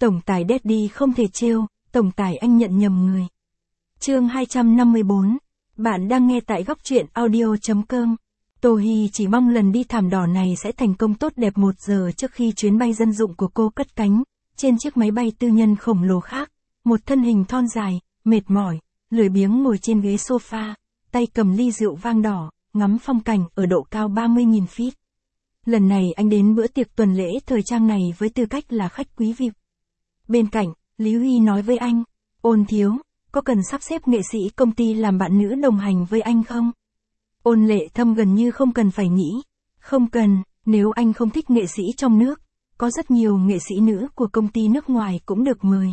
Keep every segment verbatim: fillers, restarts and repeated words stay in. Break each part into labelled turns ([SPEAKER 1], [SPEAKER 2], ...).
[SPEAKER 1] Tổng tài Daddy không thể trêu, tổng tài anh nhận nhầm người. Chương hai trăm năm mươi bốn. Bạn đang nghe tại góc truyện audio chấm com. Tô Hi chỉ mong lần đi thảm đỏ này sẽ thành công tốt đẹp một giờ trước khi chuyến bay dân dụng của cô cất cánh. Trên chiếc máy bay tư nhân khổng lồ khác, một thân hình thon dài, mệt mỏi, lười biếng ngồi trên ghế sofa, tay cầm ly rượu vang đỏ, ngắm phong cảnh ở độ cao ba mươi nghìn feet. Lần này anh đến bữa tiệc tuần lễ thời trang này với tư cách là khách quý vi ai pi. Bên cạnh, Lý Huy nói với anh, Ôn thiếu, có cần sắp xếp nghệ sĩ công ty làm bạn nữ đồng hành với anh không? Ôn Lệ Thâm gần như không cần phải nghĩ. Không cần, nếu anh không thích nghệ sĩ trong nước, có rất nhiều nghệ sĩ nữ của công ty nước ngoài cũng được mời.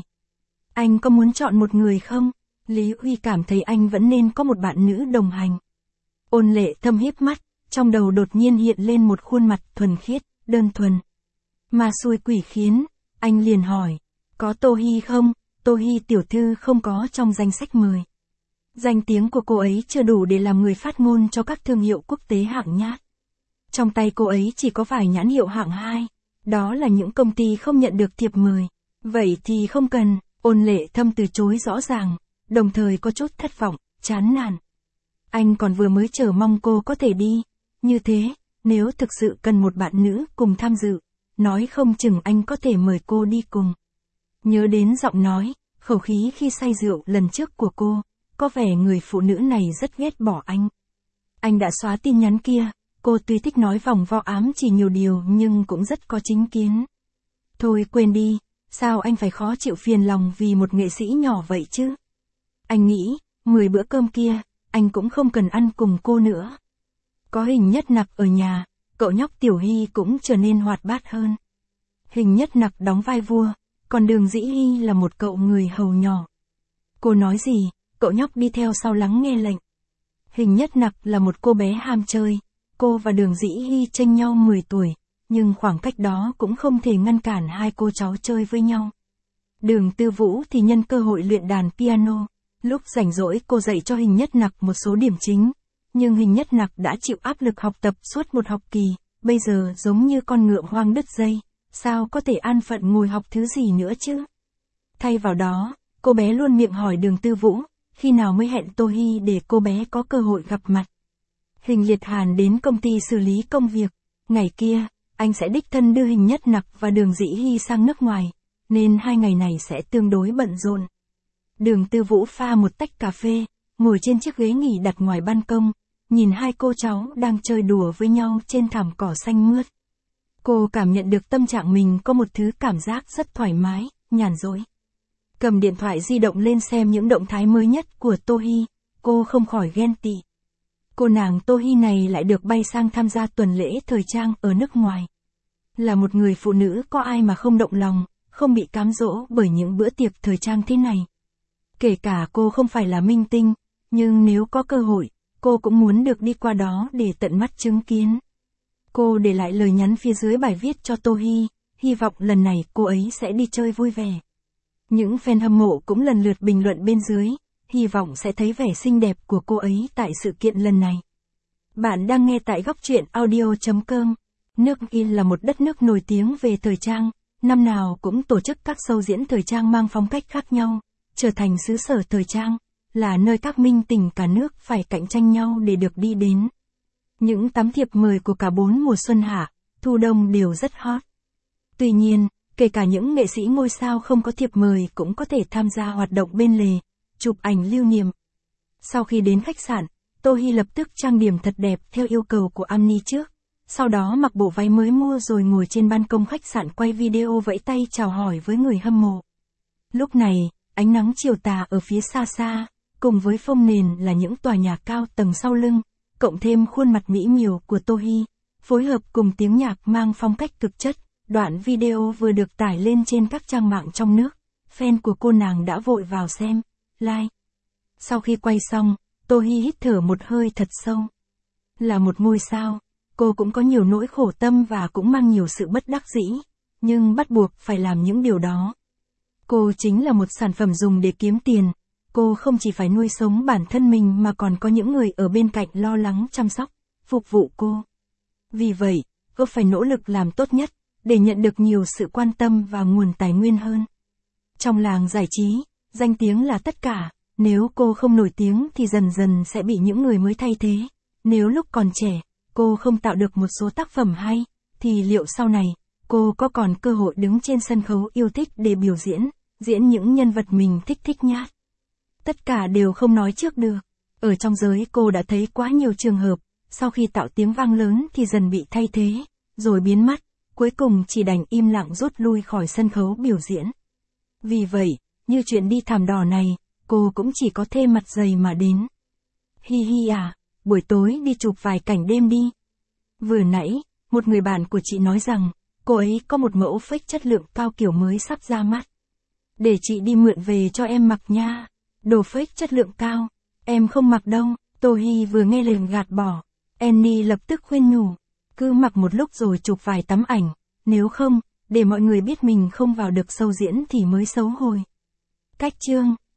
[SPEAKER 1] Anh có muốn chọn một người không? Lý Huy cảm thấy anh vẫn nên có một bạn nữ đồng hành. Ôn Lệ Thâm híp mắt, trong đầu đột nhiên hiện lên một khuôn mặt thuần khiết, đơn thuần. Mà xui quỷ khiến, anh liền hỏi, có Tô Hi không? Tô Hi tiểu thư không có trong danh sách mời. Danh tiếng của cô ấy chưa đủ để làm người phát ngôn cho các thương hiệu quốc tế hạng nhát. Trong tay cô ấy chỉ có vài nhãn hiệu hạng hai, đó là những công ty không nhận được thiệp mời. Vậy thì không cần, Ôn Lệ Thâm từ chối rõ ràng, đồng thời có chút thất vọng, chán nản. Anh còn vừa mới chờ mong cô có thể đi. Như thế, nếu thực sự cần một bạn nữ cùng tham dự, nói không chừng anh có thể mời cô đi cùng. Nhớ đến giọng nói, khẩu khí khi say rượu lần trước của cô, có vẻ người phụ nữ này rất ghét bỏ anh. Anh đã xóa tin nhắn kia, cô tuy thích nói vòng vo ám chỉ nhiều điều nhưng cũng rất có chính kiến. Thôi quên đi, sao anh phải khó chịu phiền lòng vì một nghệ sĩ nhỏ vậy chứ? Anh nghĩ, mười bữa cơm kia, anh cũng không cần ăn cùng cô nữa. Có Hình Nhất Nặc ở nhà, cậu nhóc Tiểu Hy cũng trở nên hoạt bát hơn. Hình Nhất Nặc đóng vai vua, còn Đường Dĩ Hy là một cậu người hầu nhỏ. Cô nói gì, cậu nhóc đi theo sau lắng nghe lệnh. Hình Nhất Nặc là một cô bé ham chơi, cô và Đường Dĩ Hy chênh nhau mười tuổi, nhưng khoảng cách đó cũng không thể ngăn cản hai cô cháu chơi với nhau. Đường Tư Vũ thì nhân cơ hội luyện đàn piano, lúc rảnh rỗi cô dạy cho Hình Nhất Nặc một số điểm chính. Nhưng Hình Nhất Nặc đã chịu áp lực học tập suốt một học kỳ, bây giờ giống như con ngựa hoang đứt dây, sao có thể an phận ngồi học thứ gì nữa chứ? Thay vào đó, cô bé luôn miệng hỏi Đường Tư Vũ, khi nào mới hẹn Tô Hi để cô bé có cơ hội gặp mặt. Hình Liệt Hàn đến công ty xử lý công việc, ngày kia, anh sẽ đích thân đưa Hình Nhất Nặc và Đường Dĩ Hy sang nước ngoài, nên hai ngày này sẽ tương đối bận rộn. Đường Tư Vũ pha một tách cà phê, ngồi trên chiếc ghế nghỉ đặt ngoài ban công, nhìn hai cô cháu đang chơi đùa với nhau trên thảm cỏ xanh mướt. Cô cảm nhận được tâm trạng mình có một thứ cảm giác rất thoải mái, nhàn rỗi. Cầm điện thoại di động lên xem những động thái mới nhất của Tô Hi, cô không khỏi ghen tị. Cô nàng Tô Hi này lại được bay sang tham gia tuần lễ thời trang ở nước ngoài. Là một người phụ nữ có ai mà không động lòng, không bị cám dỗ bởi những bữa tiệc thời trang thế này. Kể cả cô không phải là minh tinh, nhưng nếu có cơ hội, cô cũng muốn được đi qua đó để tận mắt chứng kiến. Cô để lại lời nhắn phía dưới bài viết cho Tô Hi, hy vọng lần này cô ấy sẽ đi chơi vui vẻ. Những fan hâm mộ cũng lần lượt bình luận bên dưới, hy vọng sẽ thấy vẻ xinh đẹp của cô ấy tại sự kiện lần này. Bạn đang nghe tại góc truyện audio chấm com. Nước Ý là một đất nước nổi tiếng về thời trang, năm nào cũng tổ chức các show diễn thời trang mang phong cách khác nhau, trở thành xứ sở thời trang, là nơi các minh tinh cả nước phải cạnh tranh nhau để được đi đến. Những tấm thiệp mời của cả bốn mùa xuân hạ, thu đông đều rất hot. Tuy nhiên, kể cả những nghệ sĩ ngôi sao không có thiệp mời cũng có thể tham gia hoạt động bên lề, chụp ảnh lưu niệm. Sau khi đến khách sạn, Tô Hi lập tức trang điểm thật đẹp theo yêu cầu của Amni trước, sau đó mặc bộ váy mới mua rồi ngồi trên ban công khách sạn quay video vẫy tay chào hỏi với người hâm mộ. Lúc này, ánh nắng chiều tà ở phía xa xa, cùng với phông nền là những tòa nhà cao tầng sau lưng, cộng thêm khuôn mặt mỹ miều của Tô Hi, phối hợp cùng tiếng nhạc mang phong cách cực chất, đoạn video vừa được tải lên trên các trang mạng trong nước, fan của cô nàng đã vội vào xem, like. Sau khi quay xong, Tô Hi hít thở một hơi thật sâu. Là một ngôi sao, cô cũng có nhiều nỗi khổ tâm và cũng mang nhiều sự bất đắc dĩ, nhưng bắt buộc phải làm những điều đó. Cô chính là một sản phẩm dùng để kiếm tiền. Cô không chỉ phải nuôi sống bản thân mình mà còn có những người ở bên cạnh lo lắng chăm sóc, phục vụ cô. Vì vậy, cô phải nỗ lực làm tốt nhất, để nhận được nhiều sự quan tâm và nguồn tài nguyên hơn. Trong làng giải trí, danh tiếng là tất cả, nếu cô không nổi tiếng thì dần dần sẽ bị những người mới thay thế. Nếu lúc còn trẻ, cô không tạo được một số tác phẩm hay, thì liệu sau này, cô có còn cơ hội đứng trên sân khấu yêu thích để biểu diễn, diễn những nhân vật mình thích thích nhát? Tất cả đều không nói trước được. Ở trong giới cô đã thấy quá nhiều trường hợp, sau khi tạo tiếng vang lớn thì dần bị thay thế, rồi biến mất, cuối cùng chỉ đành im lặng rút lui khỏi sân khấu biểu diễn. Vì vậy, như chuyện đi thảm đỏ này, cô cũng chỉ có thêm mặt dày mà đến. Hi hi à, buổi tối đi chụp vài cảnh đêm đi. Vừa nãy, một người bạn của chị nói rằng, cô ấy có một mẫu fake chất lượng cao kiểu mới sắp ra mắt. Để chị đi mượn về cho em mặc nha. Đồ fake chất lượng cao, em không mặc đâu. Tô Hi vừa nghe liền gạt bỏ. Annie lập tức khuyên nhủ, cứ mặc một lúc rồi chụp vài tấm ảnh, nếu không, để mọi người biết mình không vào được show diễn thì mới xấu hổ. Cách chương